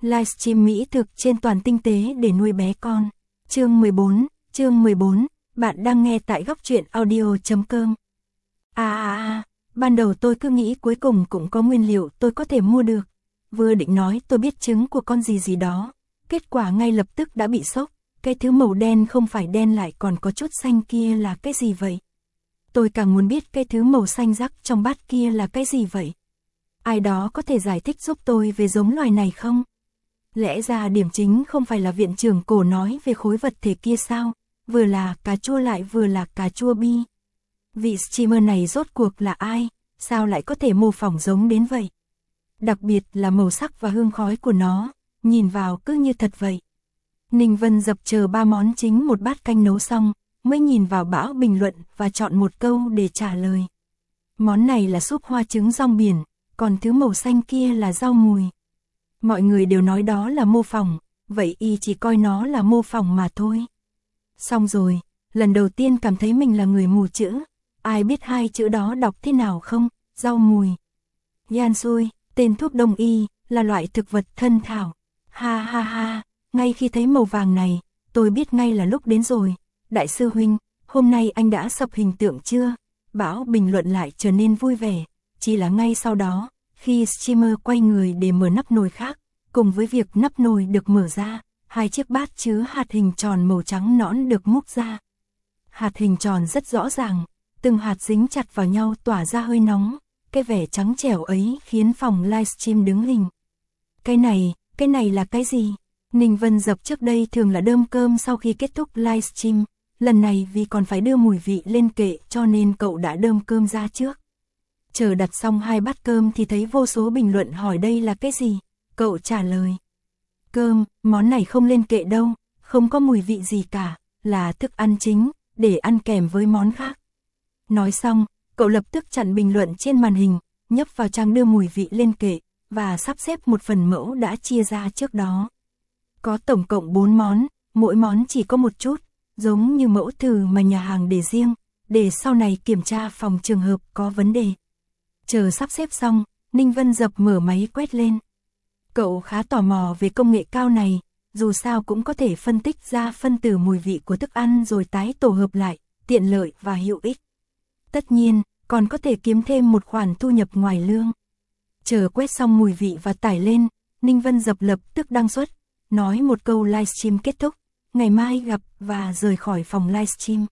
Livestream mỹ thực trên toàn tinh tế để nuôi bé con. Chương 14, bạn đang nghe tại góc truyện audio.com. Ban đầu tôi cứ nghĩ cuối cùng cũng có nguyên liệu tôi có thể mua được. Vừa định nói tôi biết trứng của con gì gì đó. Kết quả ngay lập tức đã bị sốc. Cái thứ màu đen không phải đen lại còn có chút xanh kia là cái gì vậy? Tôi càng muốn biết cái thứ màu xanh rắc trong bát kia là cái gì vậy? Ai đó có thể giải thích giúp tôi về giống loài này không? Lẽ ra điểm chính không phải là viện trưởng cổ nói về khối vật thể kia sao? Vừa là cà chua lại vừa là cà chua bi. Vị streamer này rốt cuộc là ai? Sao lại có thể mô phỏng giống đến vậy? Đặc biệt là màu sắc và hương khói của nó, nhìn vào cứ như thật vậy. Ninh Vân Dập chờ 3 món chính một bát canh nấu xong, mới nhìn vào bão bình luận và chọn một câu để trả lời. Món này là súp hoa trứng rong biển, còn thứ màu xanh kia là rau mùi. Mọi người đều nói đó là mô phỏng, vậy y chỉ coi nó là mô phỏng mà thôi. Xong rồi, lần đầu tiên cảm thấy mình là người mù chữ. Ai biết hai chữ đó đọc thế nào không? Rau mùi. Yansui, tên thuốc đông y, là loại thực vật thân thảo. Ha, ngay khi thấy màu vàng này, tôi biết ngay là lúc đến rồi. Đại sư huynh, hôm nay anh đã sập hình tượng chưa? Bão bình luận lại trở nên vui vẻ. Chỉ là ngay sau đó, khi streamer quay người để mở nắp nồi khác, cùng với việc nắp nồi được mở ra, hai chiếc bát chứa hạt hình tròn màu trắng nõn được múc ra. Hạt hình tròn rất rõ ràng, từng hạt dính chặt vào nhau tỏa ra hơi nóng, cái vẻ trắng trẻo ấy khiến phòng livestream đứng hình. Cái này là cái gì? Ninh Vân Dập trước đây thường là đơm cơm sau khi kết thúc livestream, lần này vì còn phải đưa mùi vị lên kệ cho nên cậu đã đơm cơm ra trước. Chờ đặt xong 2 bát cơm thì thấy vô số bình luận hỏi đây là cái gì? Cậu trả lời. Cơm, món này không lên kệ đâu, không có mùi vị gì cả, là thức ăn chính, để ăn kèm với món khác. Nói xong, cậu lập tức chặn bình luận trên màn hình, nhấp vào trang đưa mùi vị lên kệ, và sắp xếp một phần mẫu đã chia ra trước đó. Có tổng cộng 4 món, mỗi món chỉ có một chút, giống như mẫu thử mà nhà hàng để riêng, để sau này kiểm tra phòng trường hợp có vấn đề. Chờ sắp xếp xong, Ninh Vân Dập mở máy quét lên. Cậu khá tò mò về công nghệ cao này, dù sao cũng có thể phân tích ra phân tử mùi vị của thức ăn rồi tái tổ hợp lại, tiện lợi và hữu ích. Tất nhiên, còn có thể kiếm thêm một khoản thu nhập ngoài lương. Chờ quét xong mùi vị và tải lên, Ninh Vân Dập lập tức đăng xuất, nói một câu livestream kết thúc, ngày mai gặp và rời khỏi phòng livestream.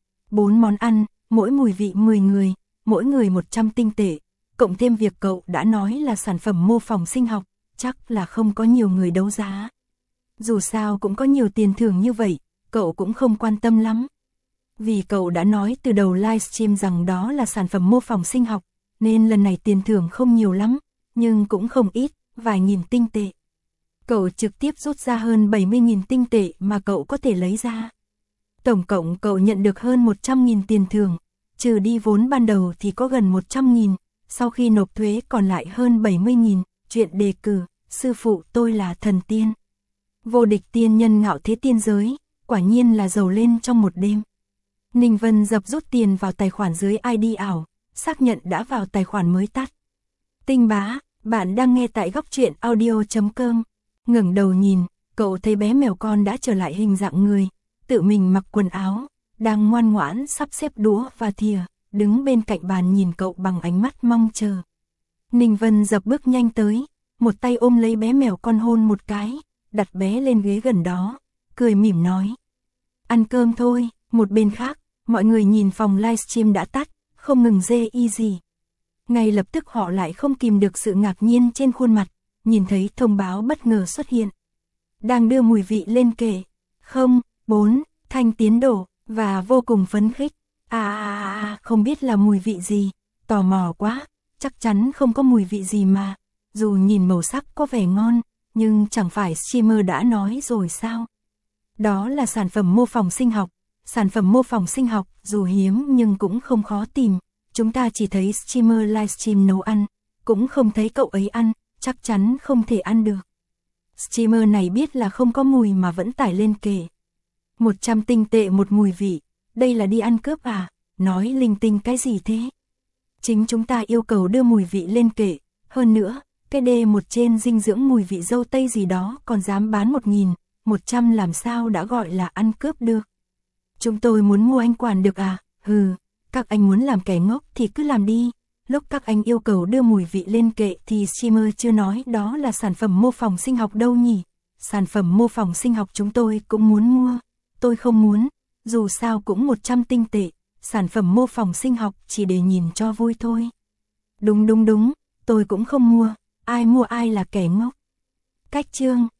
4 món ăn, mỗi mùi vị 10 người, mỗi người 100 tinh tệ, cộng thêm việc cậu đã nói là sản phẩm mô phỏng sinh học, chắc là không có nhiều người đấu giá. Dù sao cũng có nhiều tiền thưởng như vậy, cậu cũng không quan tâm lắm. Vì cậu đã nói từ đầu livestream rằng đó là sản phẩm mô phỏng sinh học, nên lần này tiền thưởng không nhiều lắm, nhưng cũng không ít, vài nghìn tinh tệ. Cậu trực tiếp rút ra hơn 70.000 tinh tệ mà cậu có thể lấy ra. Tổng cộng cậu nhận được hơn 100.000 tiền thưởng, trừ đi vốn ban đầu thì có gần 100.000, sau khi nộp thuế còn lại hơn 70.000, chuyện đề cử, sư phụ tôi là thần tiên. Vô địch tiên nhân ngạo thế tiên giới, quả nhiên là giàu lên trong một đêm. Ninh Vân Dập rút tiền vào tài khoản dưới ID ảo, xác nhận đã vào tài khoản mới tắt. Tinh bá, bạn đang nghe tại góc truyện audio.com. Ngẩng đầu nhìn, cậu thấy bé mèo con đã trở lại hình dạng người, tự mình mặc quần áo, đang ngoan ngoãn sắp xếp đũa và thìa, đứng bên cạnh bàn nhìn cậu bằng ánh mắt mong chờ. Ninh Vân Dập bước nhanh tới, một tay ôm lấy bé mèo con hôn một cái, đặt bé lên ghế gần đó, cười mỉm nói. Ăn cơm thôi. Một bên khác, mọi người nhìn phòng livestream đã tắt, không ngừng dê y gì. Ngay lập tức họ lại không kìm được sự ngạc nhiên trên khuôn mặt, nhìn thấy thông báo bất ngờ xuất hiện. Đang đưa mùi vị lên kệ. 4 thanh tiến độ, và vô cùng phấn khích. Không biết là mùi vị gì, tò mò quá, chắc chắn không có mùi vị gì mà. Dù nhìn màu sắc có vẻ ngon, nhưng chẳng phải streamer đã nói rồi sao? Đó là sản phẩm mô phỏng sinh học. Sản phẩm mô phỏng sinh học dù hiếm nhưng cũng không khó tìm. Chúng ta chỉ thấy streamer livestream nấu ăn, cũng không thấy cậu ấy ăn, chắc chắn không thể ăn được. Streamer này biết là không có mùi mà vẫn tải lên kệ. 100 tinh tệ một mùi vị, đây là đi ăn cướp à? Nói linh tinh cái gì thế? Chính chúng ta yêu cầu đưa mùi vị lên kệ, hơn nữa, Cái D1 trên dinh dưỡng mùi vị dâu tây gì đó còn dám bán 1.100 làm sao đã gọi là ăn cướp được. Chúng tôi muốn mua anh quản được à? Hừ, các anh muốn làm kẻ ngốc thì cứ làm đi. Lúc các anh yêu cầu đưa mùi vị lên kệ thì streamer chưa nói đó là sản phẩm mô phỏng sinh học đâu nhỉ? Sản phẩm mô phỏng sinh học chúng tôi cũng muốn mua. Tôi không muốn, dù sao cũng 100 tinh tệ, sản phẩm mô phỏng sinh học chỉ để nhìn cho vui thôi. Đúng, tôi cũng không mua, ai mua ai là kẻ ngốc. Cách chương